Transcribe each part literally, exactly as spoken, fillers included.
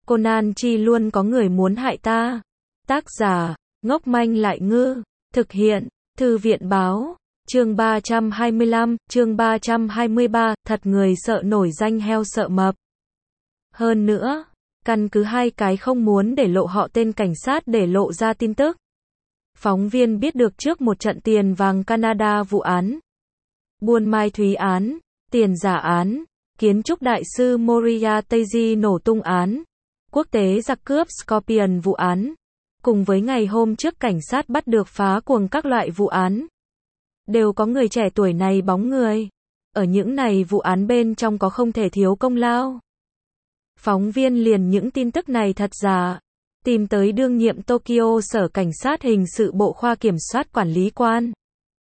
Conan chi luôn có người muốn hại ta. Tác giả, ngốc manh lại ngư. Thực hiện, Thư viện báo. Chương ba trăm hai mươi lăm, chương ba trăm hai mươi ba, thật người sợ nổi danh heo sợ mập. Hơn nữa, căn cứ hai cái không muốn để lộ họ tên cảnh sát để lộ ra tin tức. Phóng viên biết được trước một trận tiền vàng Canada vụ án, buôn mai thúy án, tiền giả án, kiến trúc đại sư Moria Teji nổ tung án, quốc tế giặc cướp Scorpion vụ án, cùng với ngày hôm trước cảnh sát bắt được phá cuồng các loại vụ án. Đều có người trẻ tuổi này bóng người. Ở những này vụ án bên trong có không thể thiếu công lao. Phóng viên liền những tin tức này thật giả, tìm tới đương nhiệm Tokyo Sở Cảnh sát Hình sự Bộ Khoa Kiểm soát Quản lý quan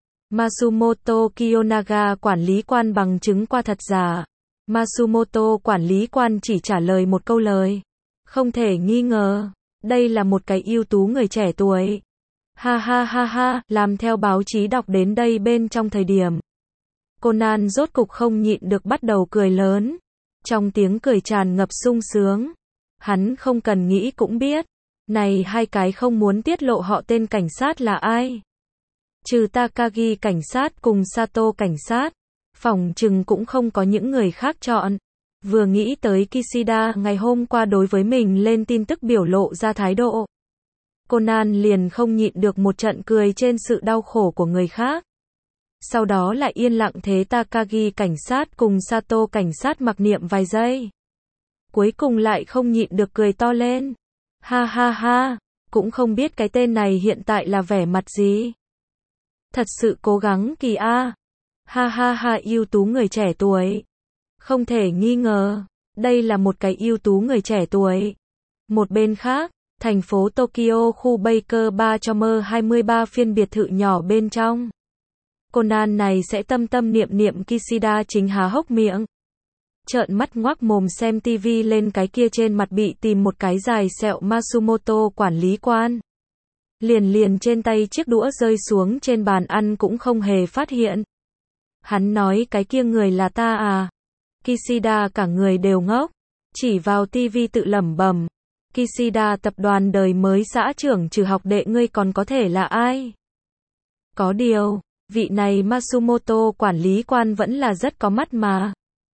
Matsumoto Kiyonaga quản lý quan bằng chứng qua thật giả. Matsumoto quản lý quan chỉ trả lời một câu lời. Không thể nghi ngờ, đây là một cái ưu tú người trẻ tuổi. Ha ha ha ha, làm theo báo chí đọc đến đây bên trong thời điểm. Conan rốt cục không nhịn được bắt đầu cười lớn. Trong tiếng cười tràn ngập sung sướng. Hắn không cần nghĩ cũng biết. Này hai cái không muốn tiết lộ họ tên cảnh sát là ai. Trừ Takagi cảnh sát cùng Sato cảnh sát. Phỏng chừng cũng không có những người khác chọn. Vừa nghĩ tới Kishida ngày hôm qua đối với mình lên tin tức biểu lộ ra thái độ. Conan liền không nhịn được một trận cười trên sự đau khổ của người khác. Sau đó lại yên lặng thế Takagi cảnh sát cùng Sato cảnh sát mặc niệm vài giây. Cuối cùng lại không nhịn được cười to lên. Ha ha ha, cũng không biết cái tên này hiện tại là vẻ mặt gì. Thật sự cố gắng kỳ a. Ha ha ha, ưu tú người trẻ tuổi. Không thể nghi ngờ, đây là một cái ưu tú người trẻ tuổi. Một bên khác, thành phố Tokyo khu Baker ba cho mơ hai mươi ba phiên biệt thự nhỏ bên trong. Conan này sẽ tâm tâm niệm niệm Kishida chính há hốc miệng. Trợn mắt ngoác mồm xem tivi lên cái kia trên mặt bị tìm một cái dài sẹo Matsumoto quản lý quan. Liền liền trên tay chiếc đũa rơi xuống trên bàn ăn cũng không hề phát hiện. Hắn nói cái kia người là ta à? Kishida cả người đều ngốc. Chỉ vào tivi tự lẩm bẩm. Kishida tập đoàn đời mới xã trưởng trừ học đệ ngươi còn có thể là ai? Có điều, vị này Matsumoto quản lý quan vẫn là rất có mắt mà.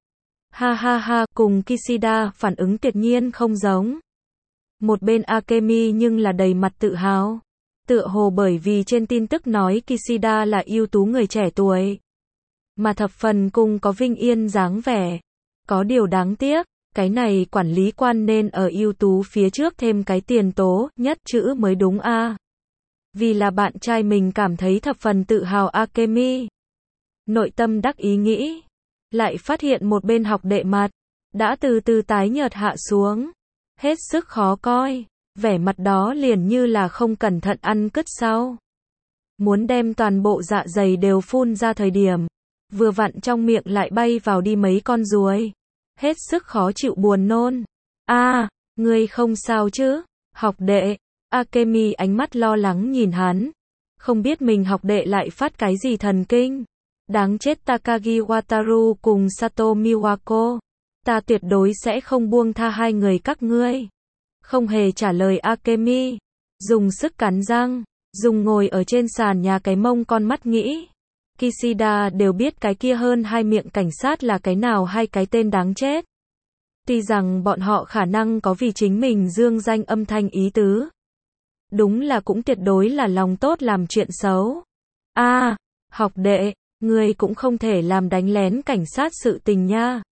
Ha ha ha, cùng Kishida phản ứng tuyệt nhiên không giống. Một bên Akemi nhưng là đầy mặt tự hào. Tựa hồ bởi vì trên tin tức nói Kishida là ưu tú người trẻ tuổi. Mà thập phần cùng có vinh yên dáng vẻ. Có điều đáng tiếc, cái này quản lý quan nên ở ưu tú phía trước thêm cái tiền tố nhất chữ mới đúng a. À. Vì là bạn trai mình cảm thấy thập phần tự hào Akemi. Nội tâm đắc ý nghĩ. Lại phát hiện một bên học đệ mặt. Đã từ từ tái nhợt hạ xuống. Hết sức khó coi. Vẻ mặt đó liền như là không cẩn thận ăn cứt sau. Muốn đem toàn bộ dạ dày đều phun ra thời điểm. Vừa vặn trong miệng lại bay vào đi mấy con ruồi. Hết sức khó chịu buồn nôn. A, à, ngươi không sao chứ? Học đệ. Akemi ánh mắt lo lắng nhìn hắn. Không biết mình học đệ lại phát cái gì thần kinh. Đáng chết Takagi Wataru cùng Sato Miwako. Ta tuyệt đối sẽ không buông tha hai người các ngươi. Không hề trả lời Akemi. Dùng sức cắn răng. Dùng ngồi ở trên sàn nhà cái mông con mắt nghĩ. Kishida đều biết cái kia hơn hai miệng cảnh sát là cái nào hay cái tên đáng chết. Tuy rằng bọn họ khả năng có vì chính mình dương danh âm thanh ý tứ. Đúng là cũng tuyệt đối là lòng tốt làm chuyện xấu. A, à, học đệ, người cũng không thể làm đánh lén cảnh sát sự tình nha.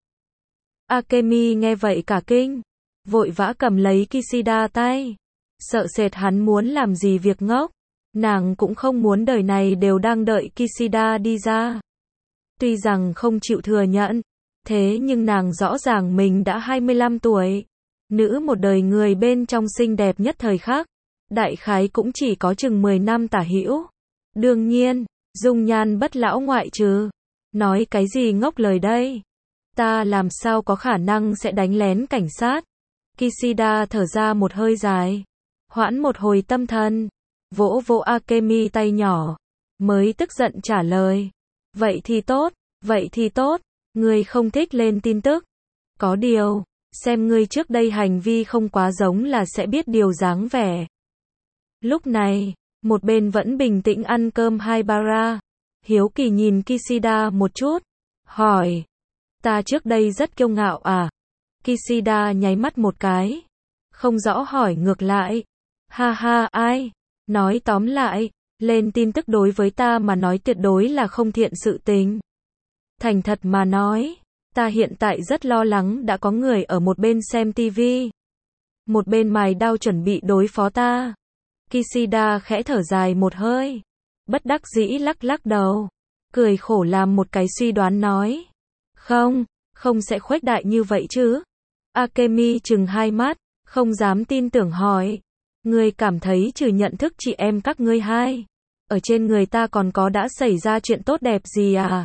Akemi nghe vậy cả kinh. Vội vã cầm lấy Kishida tay. Sợ sệt hắn muốn làm gì việc ngốc. Nàng cũng không muốn đời này đều đang đợi Kishida đi ra. Tuy rằng không chịu thừa nhận. Thế nhưng nàng rõ ràng mình đã hai mươi lăm tuổi. Nữ một đời người bên trong xinh đẹp nhất thời khắc. Đại khái cũng chỉ có chừng mười năm tả hữu. Đương nhiên, dung nhan bất lão ngoại trừ. Nói cái gì ngốc lời đây? Ta làm sao có khả năng sẽ đánh lén cảnh sát? Kishida thở ra một hơi dài. Hoãn một hồi tâm thần. Vỗ vỗ Akemi tay nhỏ. Mới tức giận trả lời. Vậy thì tốt, vậy thì tốt. Người không thích lên tin tức. Có điều, xem ngươi trước đây hành vi không quá giống là sẽ biết điều dáng vẻ. Lúc này, một bên vẫn bình tĩnh ăn cơm Haibara, hiếu kỳ nhìn Kishida một chút, hỏi, ta trước đây rất kiêu ngạo à? Kishida nháy mắt một cái, không rõ hỏi ngược lại, ha ha ai, nói tóm lại, lên tin tức đối với ta mà nói tuyệt đối là không thiện sự tình. Thành thật mà nói, ta hiện tại rất lo lắng đã có người ở một bên xem tivi, một bên mài đao chuẩn bị đối phó ta. Kishida khẽ thở dài một hơi, bất đắc dĩ lắc lắc đầu, cười khổ làm một cái suy đoán nói, không, không sẽ khuếch đại như vậy chứ. Akemi trừng hai mắt, không dám tin tưởng hỏi, ngươi cảm thấy trừ nhận thức chị em các ngươi hai, ở trên người ta còn có đã xảy ra chuyện tốt đẹp gì à?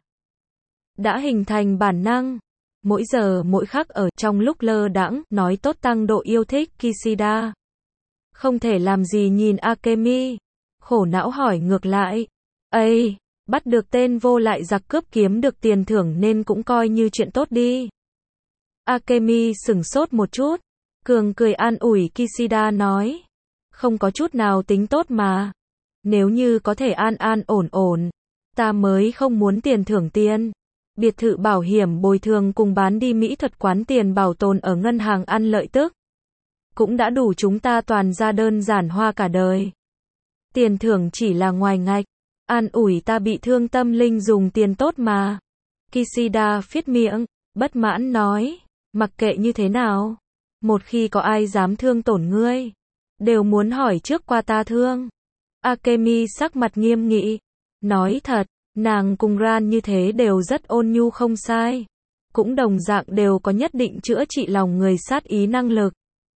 Đã hình thành bản năng, mỗi giờ mỗi khắc ở trong lúc lơ đãng, nói tốt tăng độ yêu thích Kishida. Không thể làm gì nhìn Akemi, khổ não hỏi ngược lại, ây, bắt được tên vô lại giặc cướp kiếm được tiền thưởng nên cũng coi như chuyện tốt đi. Akemi sửng sốt một chút, cường cười an ủi Kishida nói, không có chút nào tính tốt mà. Nếu như có thể an an ổn ổn, ta mới không muốn tiền thưởng tiền. Biệt thự bảo hiểm bồi thường cùng bán đi mỹ thuật quán tiền bảo tồn ở ngân hàng ăn lợi tức. Cũng đã đủ chúng ta toàn ra đơn giản hoa cả đời. Tiền thưởng chỉ là ngoài ngạch, an ủi ta bị thương tâm linh dùng tiền tốt mà. Kishida phiết miệng, bất mãn nói, mặc kệ như thế nào, một khi có ai dám thương tổn ngươi, đều muốn hỏi trước qua ta thương. Akemi sắc mặt nghiêm nghị, nói thật, nàng cùng Ran như thế đều rất ôn nhu không sai, cũng đồng dạng đều có nhất định chữa trị lòng người sát ý năng lực.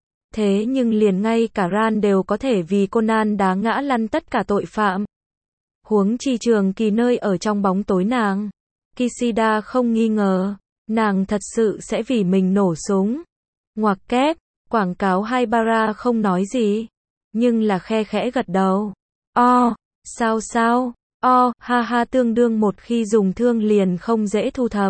Thế nhưng liền ngay cả Ran đều có thể vì Conan đá ngã lăn tất cả tội phạm. Huống chi Trường Kỳ nơi ở trong bóng tối nàng. Kishida không nghi ngờ, nàng thật sự sẽ vì mình nổ súng. Ngoặc kép, quảng cáo Haibara không nói gì, nhưng là khe khẽ gật đầu. O, sao sao, o, ha ha tương đương một khi dùng thương liền không dễ thu thập.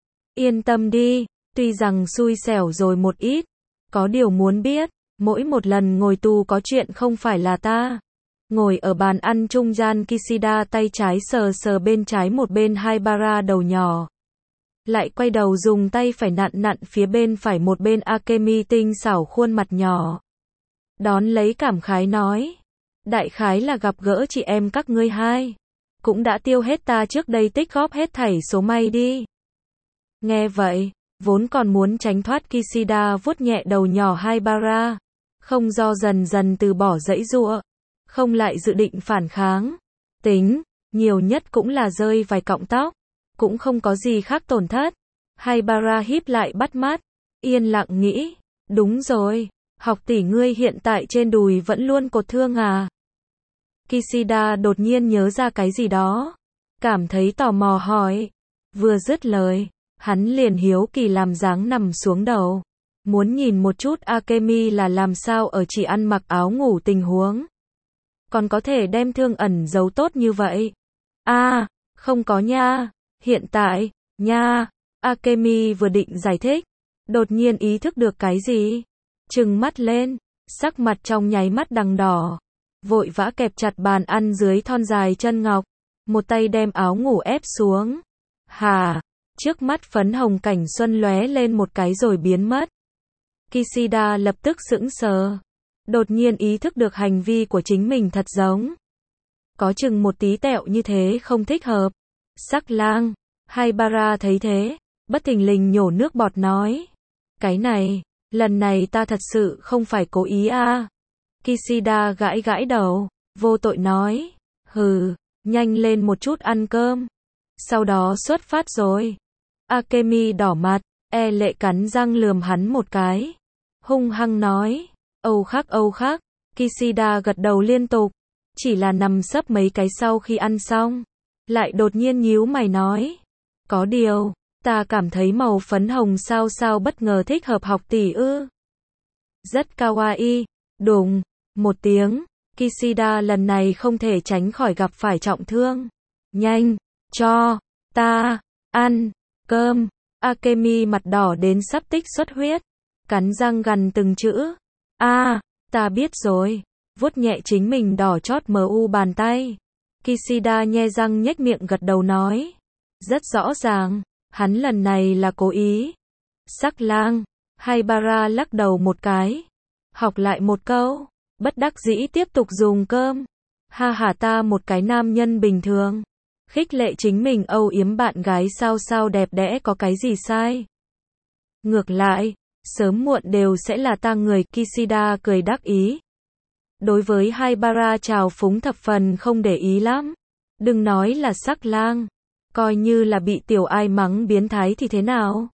Yên tâm đi, tuy rằng xui xẻo rồi một ít, có điều muốn biết, mỗi một lần ngồi tù có chuyện không phải là ta. Ngồi ở bàn ăn trung gian Kishida tay trái sờ sờ bên trái một bên Haibara đầu nhỏ. Lại quay đầu dùng tay phải nặn nặn phía bên phải một bên Akemi tinh xảo khuôn mặt nhỏ. Đón lấy cảm khái nói. Đại khái là gặp gỡ chị em các ngươi hai. Cũng đã tiêu hết ta trước đây tích góp hết thảy số may đi. Nghe vậy, vốn còn muốn tránh thoát Kishida vuốt nhẹ đầu nhỏ Haibara. Không do dần dần từ bỏ dãy giụa. Không lại dự định phản kháng. Tính, nhiều nhất cũng là rơi vài cọng tóc. Cũng không có gì khác tổn thất. Haibara híp lại bắt mắt. Yên lặng nghĩ. Đúng rồi. Học tỷ ngươi hiện tại trên đùi vẫn luôn cột thương à? Kishida đột nhiên nhớ ra cái gì đó. Cảm thấy tò mò hỏi. Vừa dứt lời, hắn liền hiếu kỳ làm dáng nằm xuống đầu. Muốn nhìn một chút Akemi là làm sao ở chỉ ăn mặc áo ngủ tình huống. Còn có thể đem thương ẩn giấu tốt như vậy. À, không có nha. Hiện tại, nha. Akemi vừa định giải thích. Đột nhiên ý thức được cái gì. Trừng mắt lên. Sắc mặt trong nháy mắt đằng đỏ. Vội vã kẹp chặt bàn ăn dưới thon dài chân ngọc. Một tay đem áo ngủ ép xuống. Hà. Trước mắt phấn hồng cảnh xuân lóe lên một cái rồi biến mất. Kishida lập tức sững sờ. Đột nhiên ý thức được hành vi của chính mình thật giống. Có chừng một tí tẹo như thế không thích hợp. Sắc lang. Haibara thấy thế. Bất thình lình nhổ nước bọt nói. Cái này, lần này ta thật sự không phải cố ý à. Kishida gãi gãi đầu. Vô tội nói. Hừ, nhanh lên một chút ăn cơm. Sau đó xuất phát rồi. Akemi đỏ mặt. E lệ cắn răng lườm hắn một cái. Hung hăng nói. Âu khắc âu khắc. Kishida gật đầu liên tục. Chỉ là nằm sấp mấy cái sau khi ăn xong. Lại đột nhiên nhíu mày nói. Có điều, ta cảm thấy màu phấn hồng sao sao bất ngờ thích hợp học tỷ ư. Rất kawaii. Đùng. Một tiếng. Kishida lần này không thể tránh khỏi gặp phải trọng thương. Nhanh. Cho. Ta. Ăn. Cơm. Akemi mặt đỏ đến sắp tích xuất huyết. cắn răng gằn từng chữ. A, ta biết rồi. Vuốt nhẹ chính mình đỏ chót mờ u bàn tay. Kishida nhe răng nhếch miệng gật đầu nói. Rất rõ ràng, hắn lần này là cố ý. Sắc lang, Haibara lắc đầu một cái. Học lại một câu, bất đắc dĩ tiếp tục dùng cơm. Ha ha, ta một cái nam nhân bình thường. Khích lệ chính mình âu yếm bạn gái sao sao đẹp đẽ có cái gì sai. Ngược lại, sớm muộn đều sẽ là ta người, Kishida cười đắc ý. Đối với Haibara trào phúng thập phần không để ý lắm. Đừng nói là sắc lang, coi như là bị tiểu ai mắng biến thái thì thế nào?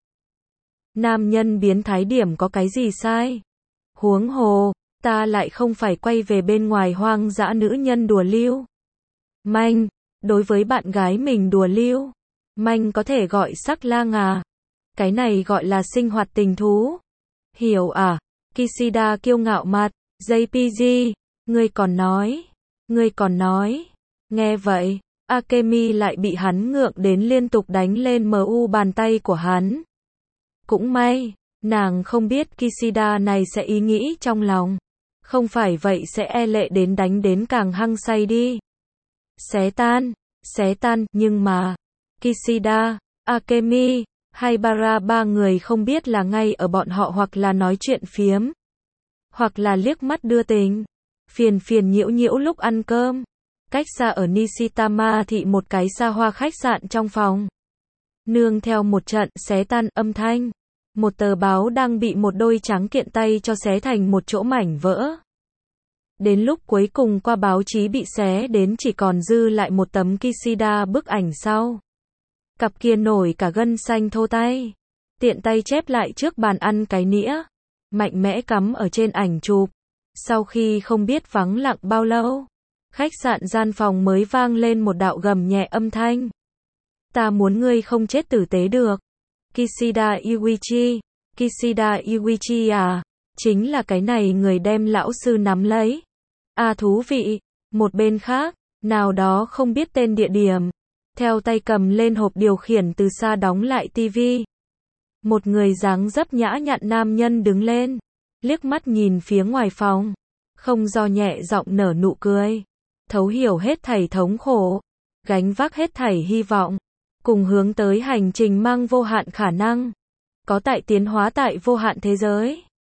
Nam nhân biến thái điểm có cái gì sai? Huống hồ, ta lại không phải quay về bên ngoài hoang dã nữ nhân đùa lưu. Manh, đối với bạn gái mình đùa lưu. Manh có thể gọi sắc lang à? Cái này gọi là sinh hoạt tình thú. Hiểu à? Kishida kiêu ngạo mặt. gi pê giê, ngươi còn nói, ngươi còn nói. Nghe vậy, Akemi lại bị hắn ngượng đến liên tục đánh lên mờ u bàn tay của hắn. Cũng may, nàng không biết Kishida này sẽ ý nghĩ trong lòng. Không phải vậy sẽ e lệ đến đánh đến càng hăng say đi. Xé tan, xé tan, nhưng mà, Kishida, Akemi, Haibara ba người không biết là ngay ở bọn họ hoặc là nói chuyện phiếm, hoặc là liếc mắt đưa tình, phiền phiền nhiễu nhiễu lúc ăn cơm, cách xa ở Nishitama thị một cái xa hoa khách sạn trong phòng. Nương theo một trận xé tan âm thanh, một tờ báo đang bị một đôi trắng kiện tay cho xé thành một chỗ mảnh vỡ. Đến lúc cuối cùng qua báo chí bị xé đến chỉ còn dư lại một tấm Kishida bức ảnh sau. Cặp kia nổi cả gân xanh thô tay, tiện tay chép lại trước bàn ăn cái nĩa, mạnh mẽ cắm ở trên ảnh chụp. Sau khi không biết vắng lặng bao lâu, khách sạn gian phòng mới vang lên một đạo gầm nhẹ âm thanh. Ta muốn ngươi không chết tử tế được. Kishida Yuichi, Kishida Yuichi à, chính là cái này người đem lão sư nắm lấy. À thú vị, một bên khác, nào đó không biết tên địa điểm, theo tay cầm lên hộp điều khiển từ xa đóng lại tivi. Một người dáng dấp nhã nhặn nam nhân đứng lên, liếc mắt nhìn phía ngoài phòng, không do nhẹ giọng nở nụ cười, thấu hiểu hết thảy thống khổ, gánh vác hết thảy hy vọng, cùng hướng tới hành trình mang vô hạn khả năng, có tại tiến hóa tại vô hạn thế giới.